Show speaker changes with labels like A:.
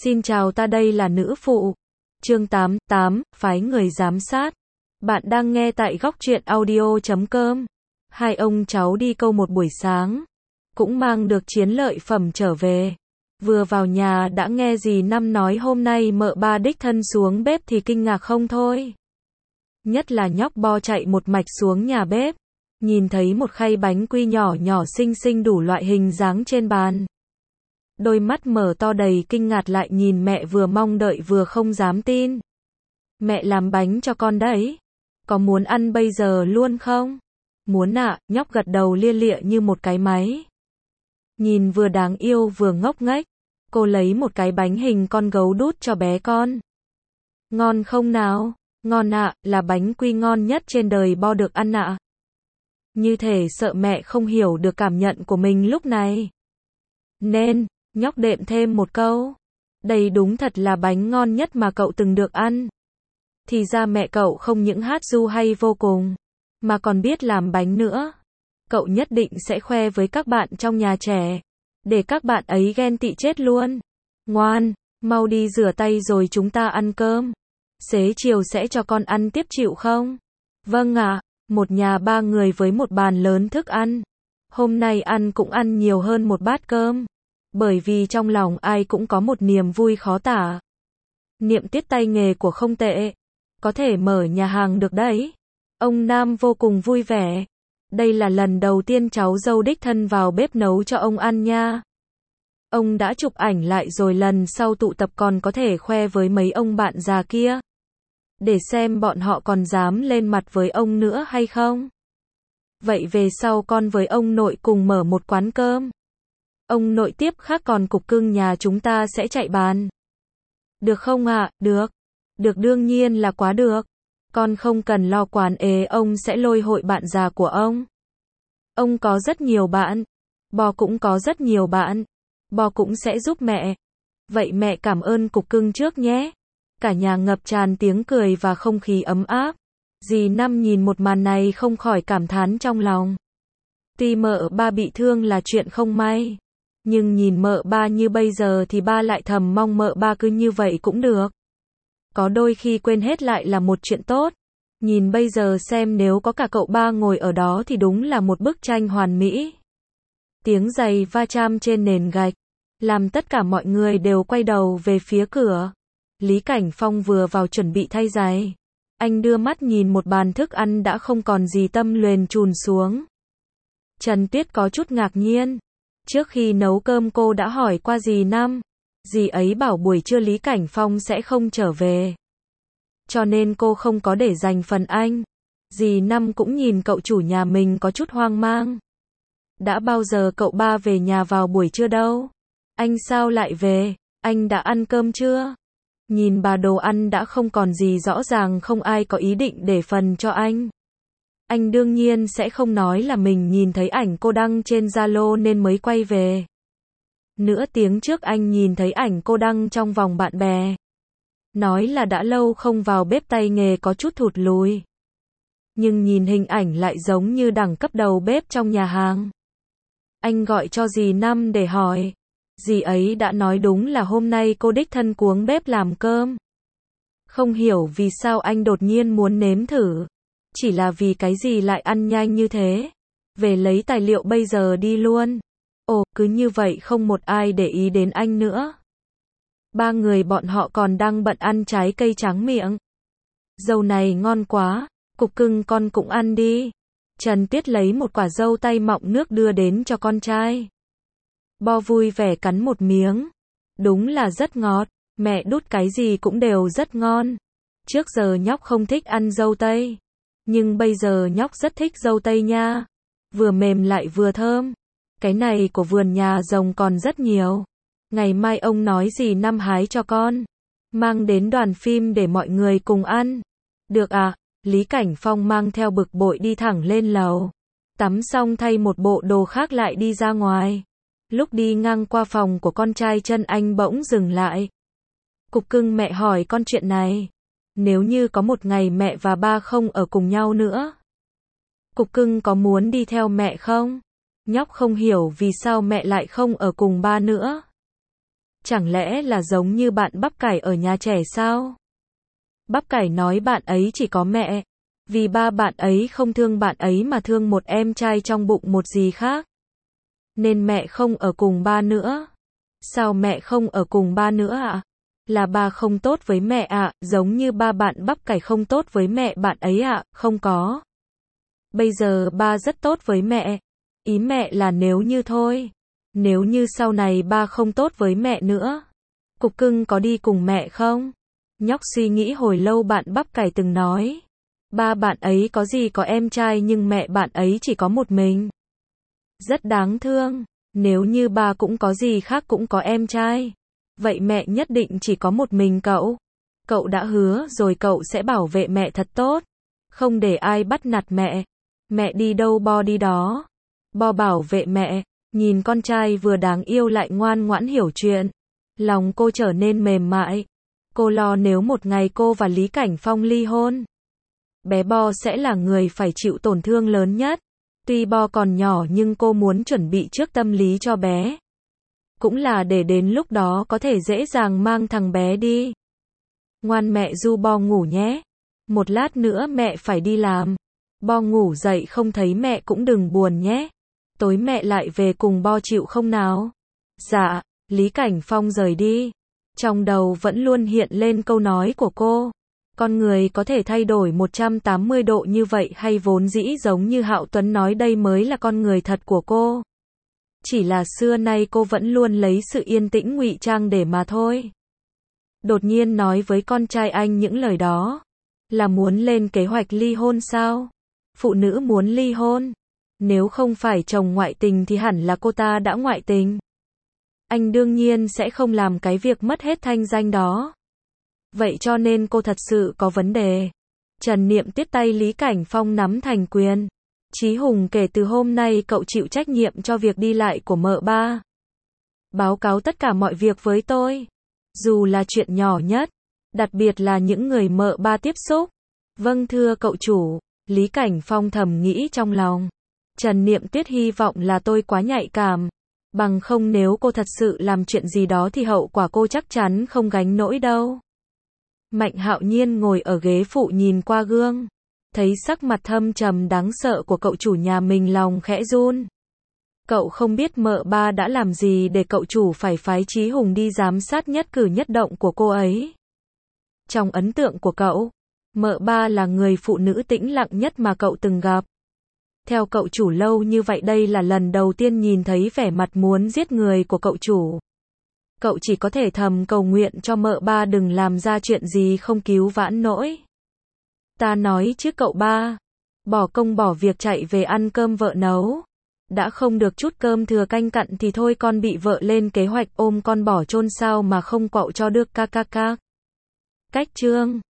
A: Xin chào, ta đây là nữ phụ. Chương 88, phái người giám sát. Bạn đang nghe tại góc truyện audio.com. Hai ông cháu đi câu một buổi sáng, cũng mang được chiến lợi phẩm trở về. Vừa vào nhà đã nghe dì Năm nói hôm nay mợ ba đích thân xuống bếp thì kinh ngạc không thôi. Nhất là nhóc Bo chạy một mạch xuống nhà bếp, nhìn thấy một khay bánh quy nhỏ nhỏ xinh xinh đủ loại hình dáng trên bàn. Đôi mắt mở to đầy kinh ngạc lại nhìn mẹ, vừa mong đợi vừa không dám tin. Mẹ làm bánh cho con đấy. Có muốn ăn bây giờ luôn không? Muốn ạ, nhóc gật đầu lia lịa như một cái máy. Nhìn vừa đáng yêu vừa ngốc nghếch, cô lấy một cái bánh hình con gấu đút cho bé con. Ngon không nào? Ngon ạ, là bánh quy ngon nhất trên đời Bo được ăn ạ. Như thể sợ mẹ không hiểu được cảm nhận của mình lúc này. Nên, nhóc đệm thêm một câu. Đây đúng thật là bánh ngon nhất mà cậu từng được ăn. Thì ra mẹ cậu không những hát ru hay vô cùng, mà còn biết làm bánh nữa. Cậu nhất định sẽ khoe với các bạn trong nhà trẻ, để các bạn ấy ghen tị chết luôn. Ngoan, mau đi rửa tay rồi chúng ta ăn cơm. Xế chiều sẽ cho con ăn tiếp chịu không? Vâng ạ, một nhà ba người với một bàn lớn thức ăn. Hôm nay ăn cũng ăn nhiều hơn một bát cơm. Bởi vì trong lòng ai cũng có một niềm vui khó tả. Niệm tiết tay nghề của không tệ. Có thể mở nhà hàng được đấy. Ông Nam vô cùng vui vẻ. Đây là lần đầu tiên cháu dâu đích thân vào bếp nấu cho ông ăn nha. Ông đã chụp ảnh lại rồi lần sau tụ tập còn có thể khoe với mấy ông bạn già kia. Để xem bọn họ còn dám lên mặt với ông nữa hay không. Vậy về sau con với ông nội cùng mở một quán cơm. Ông nội tiếp khác còn cục cưng nhà chúng ta sẽ chạy bàn. Được không ạ? Được. Được, đương nhiên là quá được. Con không cần lo quán ông sẽ lôi hội bạn già của ông. Ông có rất nhiều bạn. Bo cũng có rất nhiều bạn. Bo cũng sẽ giúp mẹ. Vậy mẹ cảm ơn cục cưng trước nhé. Cả nhà ngập tràn tiếng cười và không khí ấm áp. Dì Năm nhìn một màn này không khỏi cảm thán trong lòng. Tuy mợ ba bị thương là chuyện không may, nhưng nhìn mợ ba như bây giờ thì ba lại thầm mong mợ ba cứ như vậy cũng được. Có đôi khi quên hết lại là một chuyện tốt. Nhìn bây giờ xem nếu có cả cậu ba ngồi ở đó thì đúng là một bức tranh hoàn mỹ. Tiếng giày va chạm trên nền gạch, làm tất cả mọi người đều quay đầu về phía cửa. Lý Cảnh Phong vừa vào chuẩn bị thay giày. Anh đưa mắt nhìn một bàn thức ăn đã không còn gì tâm luyền chùn xuống. Trần Tuyết có chút ngạc nhiên. Trước khi nấu cơm cô đã hỏi qua dì Năm. Dì ấy bảo buổi trưa Lý Cảnh Phong sẽ không trở về. Cho nên cô không có để dành phần anh. Dì Năm cũng nhìn cậu chủ nhà mình có chút hoang mang. Đã bao giờ cậu ba về nhà vào buổi trưa đâu? Anh sao lại về? Anh đã ăn cơm chưa? Nhìn bà đồ ăn đã không còn gì, rõ ràng không ai có ý định để phần cho anh. Anh đương nhiên sẽ không nói là mình nhìn thấy ảnh cô đăng trên Zalo nên mới quay về. Nửa tiếng trước anh nhìn thấy ảnh cô đăng trong vòng bạn bè. Nói là đã lâu không vào bếp, tay nghề có chút thụt lùi. Nhưng nhìn hình ảnh lại giống như đẳng cấp đầu bếp trong nhà hàng. Anh gọi cho dì Năm để hỏi. Dì ấy đã nói đúng là hôm nay cô đích thân cuống bếp làm cơm. Không hiểu vì sao anh đột nhiên muốn nếm thử. Chỉ là vì cái gì lại ăn nhanh như thế. Về lấy tài liệu bây giờ đi luôn. Ồ, cứ như vậy không một ai để ý đến anh nữa. Ba người bọn họ còn đang bận ăn trái cây tráng miệng. Dâu này ngon quá, cục cưng con cũng ăn đi. Trần Tuyết lấy một quả dâu tay mọng nước đưa đến cho con trai. Bo vui vẻ cắn một miếng. Đúng là rất ngọt, mẹ đút cái gì cũng đều rất ngon. Trước giờ nhóc không thích ăn dâu tây, nhưng bây giờ nhóc rất thích dâu tây nha. Vừa mềm lại vừa thơm. Cái này của vườn nhà rồng còn rất nhiều. Ngày mai ông nói dì Năm hái cho con. Mang đến đoàn phim để mọi người cùng ăn. Được à? Lý Cảnh Phong mang theo bực bội đi thẳng lên lầu. Tắm xong thay một bộ đồ khác lại đi ra ngoài. Lúc đi ngang qua phòng của con trai chân anh bỗng dừng lại. Cục cưng, mẹ hỏi con chuyện này. Nếu như có một ngày mẹ và ba không ở cùng nhau nữa, cục cưng có muốn đi theo mẹ không? Nhóc không hiểu vì sao mẹ lại không ở cùng ba nữa. Chẳng lẽ là giống như bạn bắp cải ở nhà trẻ sao? Bắp cải nói bạn ấy chỉ có mẹ. Vì ba bạn ấy không thương bạn ấy mà thương một em trai trong bụng một gì khác. Nên mẹ không ở cùng ba nữa. Sao mẹ không ở cùng ba nữa ạ? Là ba không tốt với mẹ ạ, giống như ba bạn bắp cải không tốt với mẹ bạn ấy ạ, không có. Bây giờ ba rất tốt với mẹ. Ý mẹ là nếu như thôi. Nếu như sau này ba không tốt với mẹ nữa. Cục cưng có đi cùng mẹ không? Nhóc suy nghĩ hồi lâu bạn bắp cải từng nói. Ba bạn ấy có gì có em trai nhưng mẹ bạn ấy chỉ có một mình. Rất đáng thương. Nếu như ba cũng có gì khác cũng có em trai. Vậy mẹ nhất định chỉ có một mình cậu. Cậu đã hứa rồi cậu sẽ bảo vệ mẹ thật tốt. Không để ai bắt nạt mẹ. Mẹ đi đâu Bo đi đó. Bo bảo vệ mẹ. Nhìn con trai vừa đáng yêu lại ngoan ngoãn hiểu chuyện. Lòng cô trở nên mềm mại. Cô lo nếu một ngày cô và Lý Cảnh Phong ly hôn. Bé Bo sẽ là người phải chịu tổn thương lớn nhất. Tuy Bo còn nhỏ nhưng cô muốn chuẩn bị trước tâm lý cho bé. Cũng là để đến lúc đó có thể dễ dàng mang thằng bé đi. Ngoan mẹ du Bo ngủ nhé. Một lát nữa mẹ phải đi làm. Bo ngủ dậy không thấy mẹ cũng đừng buồn nhé. Tối mẹ lại về cùng Bo chịu không nào? Dạ, Lý Cảnh Phong rời đi. Trong đầu vẫn luôn hiện lên câu nói của cô. Con người có thể thay đổi 180 độ như vậy hay vốn dĩ giống như Hạo Tuấn nói đây mới là con người thật của cô. Chỉ là xưa nay cô vẫn luôn lấy sự yên tĩnh ngụy trang để mà thôi. Đột nhiên nói với con trai anh những lời đó. Là muốn lên kế hoạch ly hôn sao? Phụ nữ muốn ly hôn. Nếu không phải chồng ngoại tình thì hẳn là cô ta đã ngoại tình. Anh đương nhiên sẽ không làm cái việc mất hết thanh danh đó. Vậy cho nên cô thật sự có vấn đề. Trần Niệm tiếp tay Lý Cảnh Phong nắm thành quyền. Chí Hùng kể từ hôm nay cậu chịu trách nhiệm cho việc đi lại của mợ ba. Báo cáo tất cả mọi việc với tôi. Dù là chuyện nhỏ nhất. Đặc biệt là những người mợ ba tiếp xúc. Vâng thưa cậu chủ. Lý Cảnh Phong thầm nghĩ trong lòng. Trần Niệm Tuyết hy vọng là tôi quá nhạy cảm. Bằng không nếu cô thật sự làm chuyện gì đó thì hậu quả cô chắc chắn không gánh nổi đâu. Mạnh Hạo Nhiên ngồi ở ghế phụ nhìn qua gương. Thấy sắc mặt thâm trầm đáng sợ của cậu chủ nhà mình lòng khẽ run. Cậu không biết mợ ba đã làm gì để cậu chủ phải phái Chí Hùng đi giám sát nhất cử nhất động của cô ấy. Trong ấn tượng của cậu, mợ ba là người phụ nữ tĩnh lặng nhất mà cậu từng gặp. Theo cậu chủ lâu như vậy đây là lần đầu tiên nhìn thấy vẻ mặt muốn giết người của cậu chủ. Cậu chỉ có thể thầm cầu nguyện cho mợ ba đừng làm ra chuyện gì không cứu vãn nổi. Ta nói chứ cậu ba, bỏ công bỏ việc chạy về ăn cơm vợ nấu. Đã không được chút cơm thừa canh cặn thì thôi con bị vợ lên kế hoạch ôm con bỏ chôn sao mà không quậu cho được ca. Cách chương